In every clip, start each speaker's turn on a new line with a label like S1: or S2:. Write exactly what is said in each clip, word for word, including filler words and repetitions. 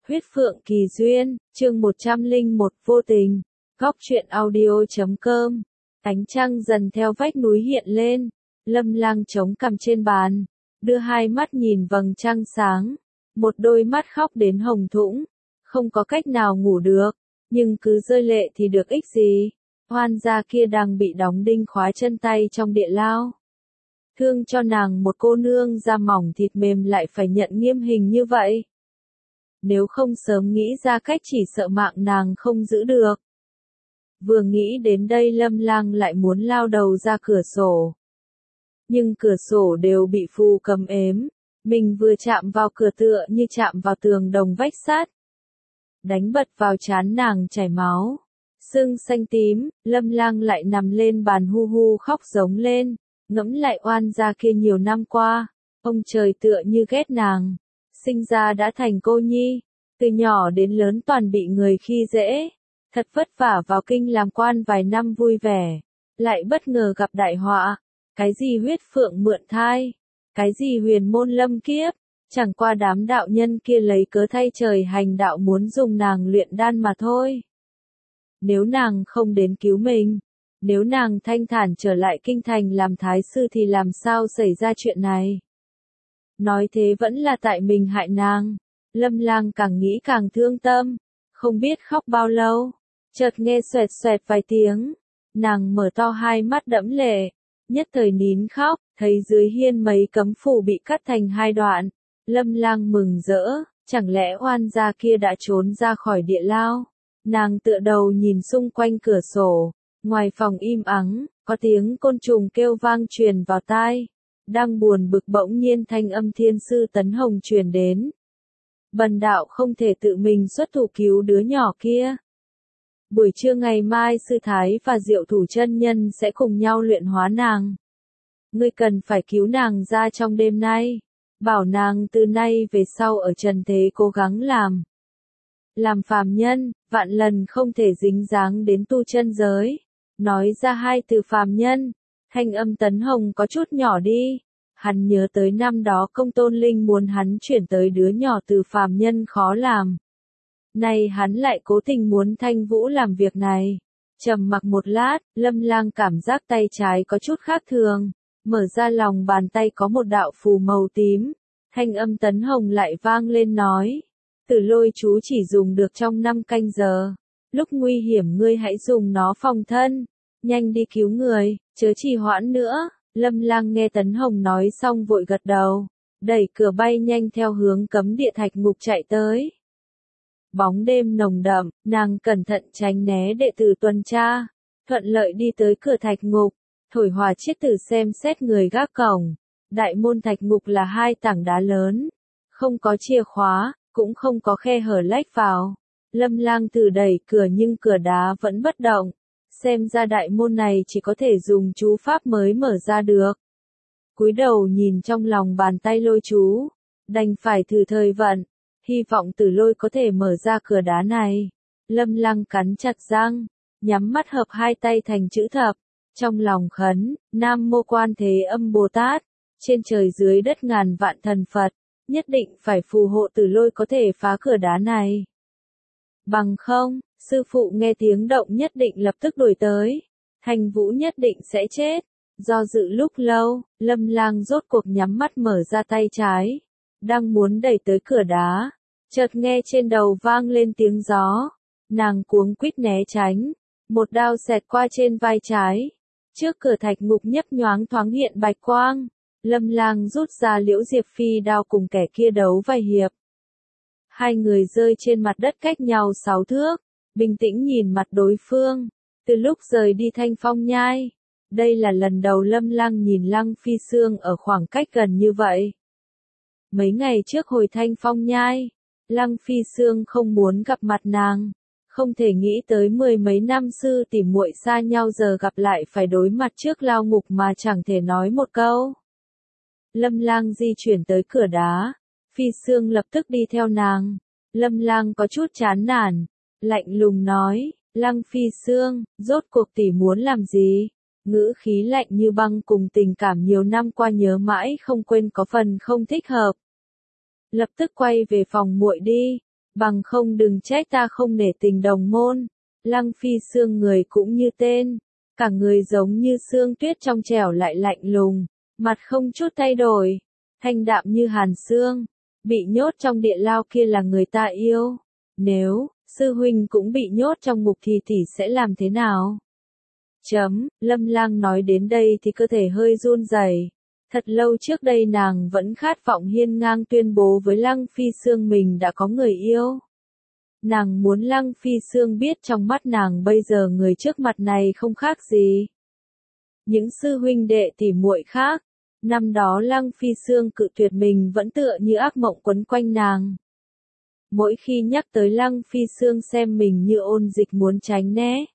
S1: Huyết Phượng Kỳ Duyên, chương một trăm lẻ một vô tình, góc truyện audio chấm com. Ánh trăng dần theo vách núi hiện lên, Lâm Lang chống cằm trên bàn, đưa hai mắt nhìn vầng trăng sáng, một đôi mắt khóc đến hồng thũng, không có cách nào ngủ được, nhưng cứ rơi lệ thì được ích gì, oan gia kia đang bị đóng đinh khóa chân tay trong địa lao. Thương cho nàng một cô nương da mỏng thịt mềm lại phải nhận nghiêm hình như vậy. Nếu không sớm nghĩ ra cách chỉ sợ mạng nàng không giữ được. Vừa nghĩ đến đây Lâm Lang lại muốn lao đầu ra cửa sổ. Nhưng cửa sổ đều bị phù cầm ếm, mình vừa chạm vào cửa tựa như chạm vào tường đồng vách sắt. Đánh bật vào trán nàng chảy máu, sưng xanh tím, Lâm Lang lại nằm lên bàn hu hu khóc giống lên, ngẫm lại oan gia kia nhiều năm qua, ông trời tựa như ghét nàng. Sinh ra đã thành cô nhi, từ nhỏ đến lớn toàn bị người khi dễ, thật vất vả vào kinh làm quan vài năm vui vẻ, lại bất ngờ gặp đại họa, cái gì huyết phượng mượn thai, cái gì huyền môn lâm kiếp, chẳng qua đám đạo nhân kia lấy cớ thay trời hành đạo muốn dùng nàng luyện đan mà thôi. Nếu nàng không đến cứu mình, nếu nàng thanh thản trở lại kinh thành làm thái sư thì làm sao xảy ra chuyện này? Nói thế vẫn là tại mình hại nàng. Lâm Lang càng nghĩ càng thương tâm, không biết khóc bao lâu, chợt nghe xoẹt xoẹt vài tiếng, nàng mở to hai mắt đẫm lệ, nhất thời nín khóc, thấy dưới hiên mấy cấm phù bị cắt thành hai đoạn, Lâm Lang mừng rỡ, chẳng lẽ oan gia kia đã trốn ra khỏi địa lao? Nàng tựa đầu nhìn xung quanh cửa sổ, ngoài phòng im ắng, có tiếng côn trùng kêu vang truyền vào tai. Đang buồn bực bỗng nhiên thanh âm thiên sư Tấn Hồng truyền đến. Bần đạo không thể tự mình xuất thủ cứu đứa nhỏ kia. Buổi trưa ngày mai sư thái và Diệu Thủ chân nhân sẽ cùng nhau luyện hóa nàng. Ngươi cần phải cứu nàng ra trong đêm nay. Bảo nàng từ nay về sau ở trần thế cố gắng làm. Làm phàm nhân, vạn lần không thể dính dáng đến tu chân giới. Nói ra hai từ phàm nhân. Thanh âm Tấn Hồng có chút nhỏ đi, hắn nhớ tới năm đó Công Tôn Linh muốn hắn chuyển tới đứa nhỏ từ phàm nhân khó làm. Nay hắn lại cố tình muốn Thanh Vũ làm việc này. Trầm mặc một lát, Lâm Lang cảm giác tay trái có chút khác thường, mở ra lòng bàn tay có một đạo phù màu tím. Thanh âm Tấn Hồng lại vang lên nói, Tử Lôi chú chỉ dùng được trong năm canh giờ, lúc nguy hiểm ngươi hãy dùng nó phòng thân. Nhanh đi cứu người, chớ trì hoãn nữa. Lâm Lang nghe Tấn Hồng nói xong vội gật đầu, đẩy cửa bay nhanh theo hướng cấm địa thạch ngục chạy tới. Bóng đêm nồng đậm, nàng cẩn thận tránh né đệ tử tuần tra, thuận lợi đi tới cửa thạch ngục, thổi hòa chiết tử xem xét người gác cổng. Đại môn thạch ngục là hai tảng đá lớn, không có chìa khóa, cũng không có khe hở lách vào. Lâm Lang thử đẩy cửa nhưng cửa đá vẫn bất động. Xem ra đại môn này chỉ có thể dùng chú pháp mới mở ra được. Cúi đầu nhìn trong lòng bàn tay lôi chú, đành phải thử thời vận, hy vọng Tử Lôi có thể mở ra cửa đá này. Lâm Lang cắn chặt răng, nhắm mắt hợp hai tay thành chữ thập, trong lòng khấn, Nam Mô Quan Thế Âm Bồ Tát, trên trời dưới đất ngàn vạn thần Phật, nhất định phải phù hộ Tử Lôi có thể phá cửa đá này. Bằng không, sư phụ nghe tiếng động nhất định lập tức đuổi tới, Thanh Vũ nhất định sẽ chết. Do dự lúc lâu, Lâm Lang rốt cuộc nhắm mắt mở ra tay trái, đang muốn đẩy tới cửa đá, chợt nghe trên đầu vang lên tiếng gió, nàng cuống quýt né tránh, một đao xẹt qua trên vai trái, trước cửa thạch ngục nhấp nhoáng thoáng hiện bạch quang, Lâm Lang rút ra Liễu Diệp Phi đao cùng kẻ kia đấu vài hiệp. Hai người rơi trên mặt đất cách nhau sáu thước, bình tĩnh nhìn mặt đối phương, từ lúc rời đi Thanh Phong Nhai. Đây là lần đầu Lâm Lang nhìn Lăng Phi Sương ở khoảng cách gần như vậy. Mấy ngày trước hồi Thanh Phong Nhai, Lăng Phi Sương không muốn gặp mặt nàng, không thể nghĩ tới mười mấy năm sư tỷ muội xa nhau giờ gặp lại phải đối mặt trước lao ngục mà chẳng thể nói một câu. Lâm Lang di chuyển tới cửa đá, Phi Sương lập tức đi theo nàng. Lâm Lang có chút chán nản, lạnh lùng nói, Lăng Phi Sương, rốt cuộc tỷ muốn làm gì? Ngữ khí lạnh như băng cùng tình cảm nhiều năm qua nhớ mãi không quên có phần không thích hợp. Lập tức quay về phòng muội đi, Bằng không đừng trách ta không nể tình đồng môn. Lăng Phi Sương người cũng như tên, cả người giống như sương tuyết trong trẻo lại lạnh lùng, mặt không chút thay đổi, thanh đạm như hàn sương, bị nhốt trong địa lao kia là người ta yêu. Nếu, sư huynh cũng bị nhốt trong ngục thì tỷ sẽ làm thế nào? Chấm, Lâm Lang nói đến đây thì cơ thể hơi run rẩy. Thật lâu trước đây nàng vẫn khát vọng hiên ngang tuyên bố với Lăng Phi Sương mình đã có người yêu. Nàng muốn Lăng Phi Sương biết trong mắt nàng bây giờ người trước mặt này không khác gì những sư huynh đệ tỉ muội khác. Năm đó Lăng Phi Sương cự tuyệt mình vẫn tựa như ác mộng quấn quanh nàng. Mỗi khi nhắc tới Lăng Phi Sương xem mình như ôn dịch muốn tránh né.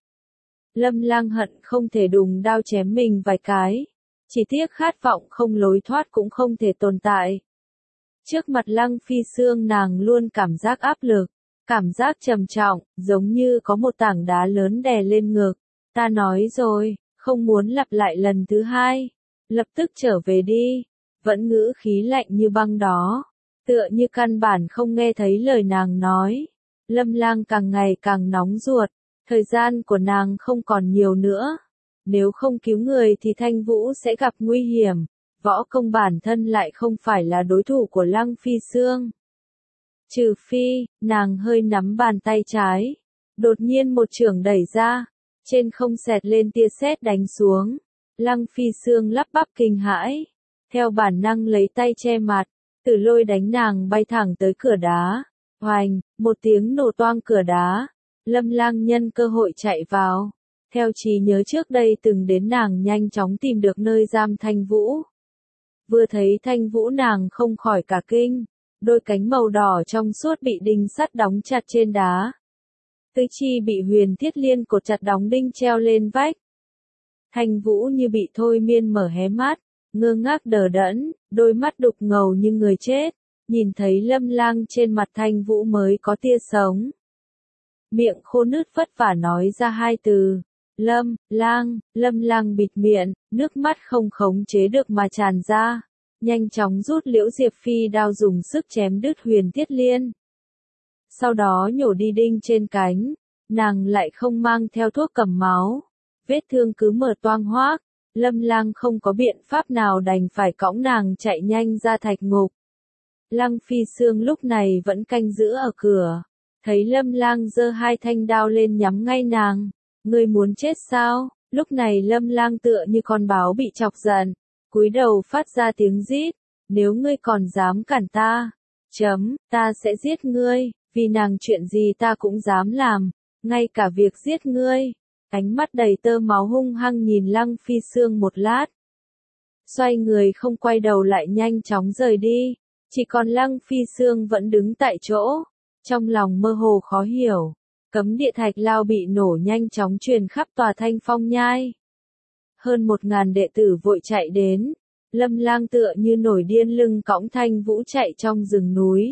S1: Lâm Lang hận không thể đùng đao chém mình vài cái. Chỉ tiếc khát vọng không lối thoát cũng không thể tồn tại. Trước mặt Lăng Phi Sương nàng luôn cảm giác áp lực, cảm giác trầm trọng, giống như có một tảng đá lớn đè lên ngực. Ta nói rồi, không muốn lặp lại lần thứ hai. Lập tức trở về đi. Vẫn ngữ khí lạnh như băng đó. Tựa như căn bản không nghe thấy lời nàng nói. Lâm Lang càng ngày càng nóng ruột. Thời gian của nàng không còn nhiều nữa. Nếu không cứu người thì Thanh Vũ sẽ gặp nguy hiểm. Võ công bản thân lại không phải là đối thủ của Lăng Phi Sương. Trừ phi, nàng hơi nắm bàn tay trái. Đột nhiên một chưởng đẩy ra. Trên không xẹt lên tia sét đánh xuống. Lăng Phi Sương lắp bắp kinh hãi. Theo bản năng lấy tay che mặt. Tử Lôi đánh nàng bay thẳng tới cửa đá. Hoành, một tiếng nổ toang cửa đá. Lâm Lang nhân cơ hội chạy vào. Theo trí nhớ trước đây từng đến nàng nhanh chóng tìm được nơi giam Thanh Vũ. Vừa thấy Thanh Vũ nàng không khỏi cả kinh. Đôi cánh màu đỏ trong suốt bị đinh sắt đóng chặt trên đá. Tứ chi bị huyền thiết liên cột chặt đóng đinh treo lên vách. Thanh Vũ như bị thôi miên mở hé mắt, ngơ ngác đờ đẫn, đôi mắt đục ngầu như người chết. Nhìn thấy Lâm Lang trên mặt Thanh Vũ mới có tia sống. Miệng khô nứt vất vả nói ra hai từ. Lâm, Lang, Lâm Lang bịt miệng, nước mắt không khống chế được mà tràn ra. Nhanh chóng rút Liễu Diệp Phi đao dùng sức chém đứt huyền thiết liên. Sau đó nhổ đi đinh trên cánh, nàng lại không mang theo thuốc cầm máu. Vết thương cứ mở toang hoác, Lâm Lang không có biện pháp nào đành phải cõng nàng chạy nhanh ra thạch ngục. Lăng Phi Sương lúc này vẫn canh giữ ở cửa, thấy Lâm Lang giơ hai thanh đao lên nhắm ngay nàng. Ngươi muốn chết sao? Lúc này Lâm Lang tựa như con báo bị chọc giận, cúi đầu phát ra tiếng rít. Nếu ngươi còn dám cản ta, chấm, ta sẽ giết ngươi, vì nàng chuyện gì ta cũng dám làm, ngay cả việc giết ngươi. Ánh mắt đầy tơ máu hung hăng nhìn Lăng Phi Sương một lát. Xoay người không quay đầu lại nhanh chóng rời đi. Chỉ còn Lăng Phi Sương vẫn đứng tại chỗ. Trong lòng mơ hồ khó hiểu. Cấm địa thạch lao bị nổ nhanh chóng truyền khắp tòa Thanh Phong nhai. Hơn một ngàn đệ tử vội chạy đến. Lâm Lang tựa như nổi điên lưng cõng Thanh Vũ chạy trong rừng núi.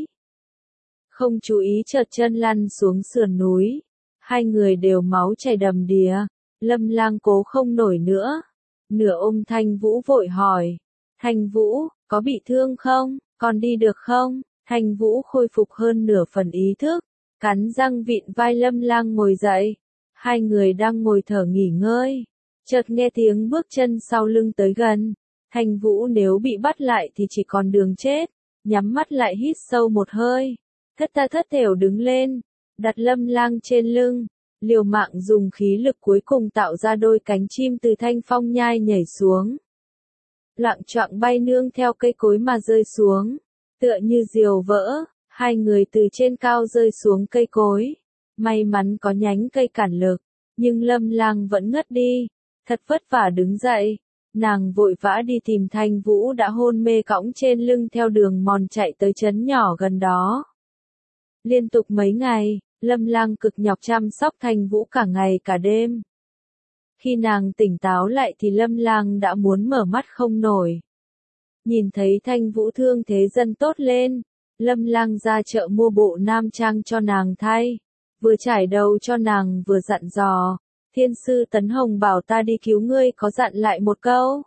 S1: Không chú ý trượt chân lăn xuống sườn núi. Hai người đều máu chảy đầm đìa. Lâm Lang cố không nổi nữa. Nửa ôm Thanh Vũ vội hỏi. Thanh Vũ, có bị thương không? Còn đi được không? Thanh Vũ khôi phục hơn nửa phần ý thức. Cắn răng vịn vai Lâm Lang ngồi dậy. Hai người đang ngồi thở nghỉ ngơi. Chợt nghe tiếng bước chân sau lưng tới gần. Thanh Vũ nếu bị bắt lại thì chỉ còn đường chết. Nhắm mắt lại hít sâu một hơi. Thất tha thất thểu đứng lên. Đặt Lâm Lang trên lưng. Liều mạng dùng khí lực cuối cùng tạo ra đôi cánh chim từ Thanh Phong nhai nhảy xuống. Loạng choạng bay nương theo cây cối mà rơi xuống. Tựa như diều vỡ. Hai người từ trên cao rơi xuống cây cối. May mắn có nhánh cây cản lực. Nhưng Lâm Lang vẫn ngất đi. Thật vất vả đứng dậy. Nàng vội vã đi tìm Thanh Vũ đã hôn mê cõng trên lưng theo đường mòn chạy tới trấn nhỏ gần đó. Liên tục mấy ngày, Lâm Lang cực nhọc chăm sóc Thanh Vũ cả ngày cả đêm. Khi nàng tỉnh táo lại thì Lâm Lang đã muốn mở mắt không nổi. Nhìn thấy Thanh Vũ thương thế dần tốt lên, Lâm Lang ra chợ mua bộ nam trang cho nàng thay, vừa trải đầu cho nàng vừa dặn dò. Thiên sư Tấn Hồng bảo ta đi cứu ngươi có dặn lại một câu.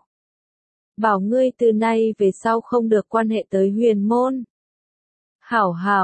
S1: Bảo ngươi từ nay về sau không được quan hệ tới huyền môn. Hảo hảo,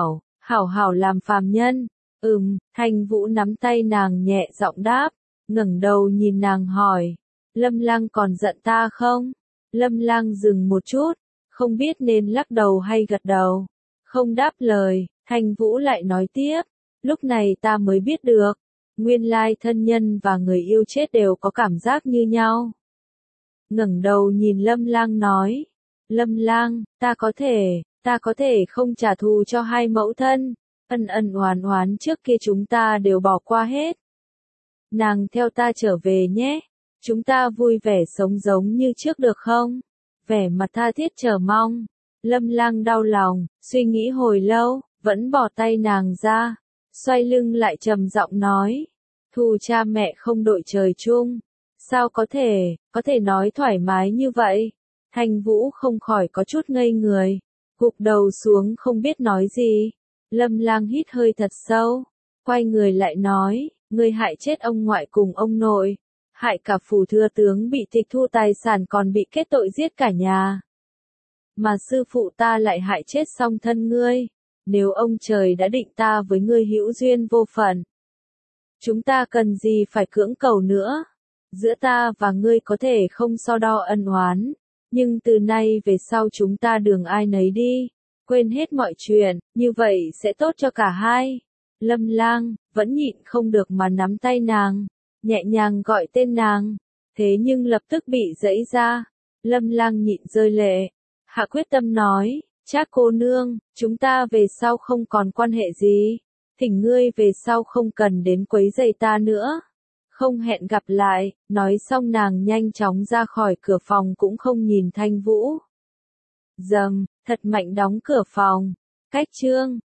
S1: Hảo hảo làm phàm nhân. Ừm, Thanh Vũ nắm tay nàng nhẹ giọng đáp, ngẩng đầu nhìn nàng hỏi, Lâm Lang còn giận ta không? Lâm Lang dừng một chút, không biết nên lắc đầu hay gật đầu. Không đáp lời, Thanh Vũ lại nói tiếp, lúc này ta mới biết được, nguyên lai thân nhân và người yêu chết đều có cảm giác như nhau. Ngẩng đầu nhìn Lâm Lang nói, Lâm Lang, ta có thể, ta có thể không trả thù cho hai mẫu thân, ân ân oán oán trước kia chúng ta đều bỏ qua hết. Nàng theo ta trở về nhé, chúng ta vui vẻ sống giống như trước được không? Vẻ mặt tha thiết chờ mong. Lâm Lang đau lòng, suy nghĩ hồi lâu, vẫn bỏ tay nàng ra, xoay lưng lại trầm giọng nói, thù cha mẹ không đội trời chung, sao có thể, có thể nói thoải mái như vậy? Thanh Vũ không khỏi có chút ngây người, gục đầu xuống không biết nói gì. Lâm Lang hít hơi thật sâu, quay người lại nói, ngươi hại chết ông ngoại cùng ông nội, hại cả phủ thừa tướng bị tịch thu tài sản còn bị kết tội giết cả nhà. Mà sư phụ ta lại hại chết song thân ngươi, nếu ông trời đã định ta với ngươi hữu duyên vô phận, chúng ta cần gì phải cưỡng cầu nữa? Giữa ta và ngươi có thể không so đo ân oán, nhưng từ nay về sau chúng ta đường ai nấy đi, quên hết mọi chuyện, như vậy sẽ tốt cho cả hai. Lâm Lang vẫn nhịn không được mà nắm tay nàng, nhẹ nhàng gọi tên nàng, thế nhưng lập tức bị giãy ra. Lâm Lang nhịn rơi lệ, hạ quyết tâm nói, Trác cô nương, chúng ta về sau không còn quan hệ gì, thỉnh ngươi về sau không cần đến quấy rầy ta nữa. Không hẹn gặp lại, nói xong nàng nhanh chóng ra khỏi cửa phòng cũng không nhìn Thanh Vũ. Dầm, thật mạnh đóng cửa phòng. Cách chương